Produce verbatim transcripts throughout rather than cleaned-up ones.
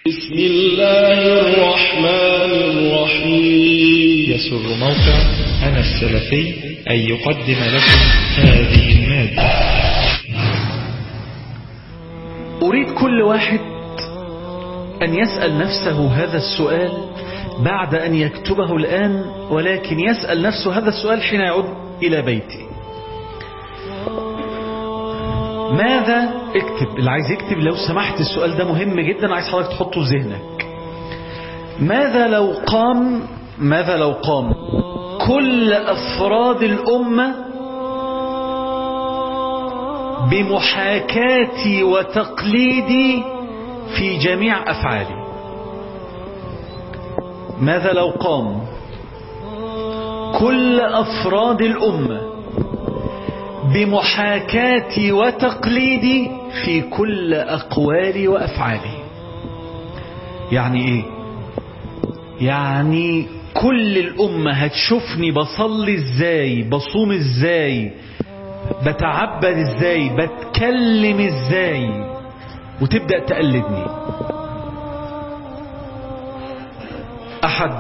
بسم الله الرحمن الرحيم. يسر موقع أنا السلفي أن يقدم لكم هذه المادة. أريد كل واحد أن يسأل نفسه هذا السؤال بعد أن يكتبه الآن، ولكن يسأل نفسه هذا السؤال حين يعود إلى بيته. ماذا اكتب اللي عايز يكتب لو سمحت، السؤال ده مهم جدا، عايز حضرتك تحطه في ذهنك. ماذا لو قام ماذا لو قام كل أفراد الأمة بمحاكاتي وتقليدي في جميع أفعالي؟ ماذا لو قام كل أفراد الأمة بمحاكاتي وتقليدي في كل أقوالي وأفعالي؟ يعني إيه؟ يعني كل الأمة هتشوفني بصلي إزاي، بصوم إزاي، بتعبد إزاي، بتكلم إزاي، وتبدأ تقلدني. أحد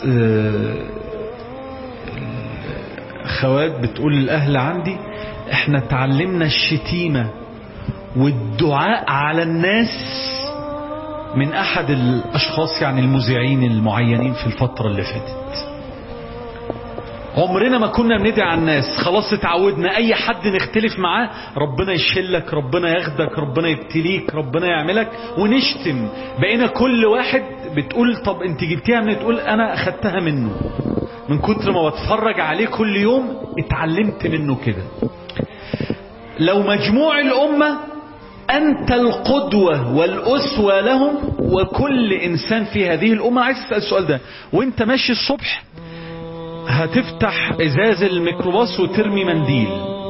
الخوات بتقول للأهل عندي: احنا تعلمنا الشتيمة والدعاء على الناس من أحد الأشخاص، يعني المذيعين المعينين في الفترة اللي فاتت. عمرنا ما كنا بندعي على الناس، خلاص اتعودنا أي حد نختلف معاه ربنا يشلك، ربنا ياخدك، ربنا يبتليك، ربنا يعملك، ونشتم. بقينا كل واحد بتقول طب انت جبتيها من، تقول انا اخدتها منه من كتر ما بتفرج عليه كل يوم، اتعلمت منه كده. لو مجموع الأمة أنت القدوة والأسوة لهم، وكل إنسان في هذه الأمة، عايز تسأل السؤال ده وانت ماشي الصبح، هتفتح إزاز الميكروباص وترمي منديل.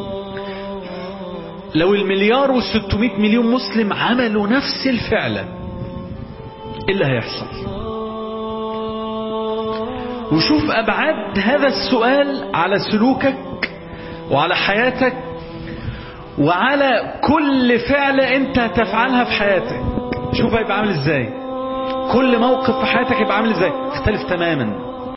لو المليار والستمائة مليون مسلم عملوا نفس الفعل، إيه اللي هيحصل؟ وشوف أبعاد هذا السؤال على سلوكك وعلى حياتك وعلى كل فعل انت هتفعلها في حياتك. شوف هيبقى عامل ازاي، كل موقف في حياتك هيبقى عامل ازاي، اختلف تماما.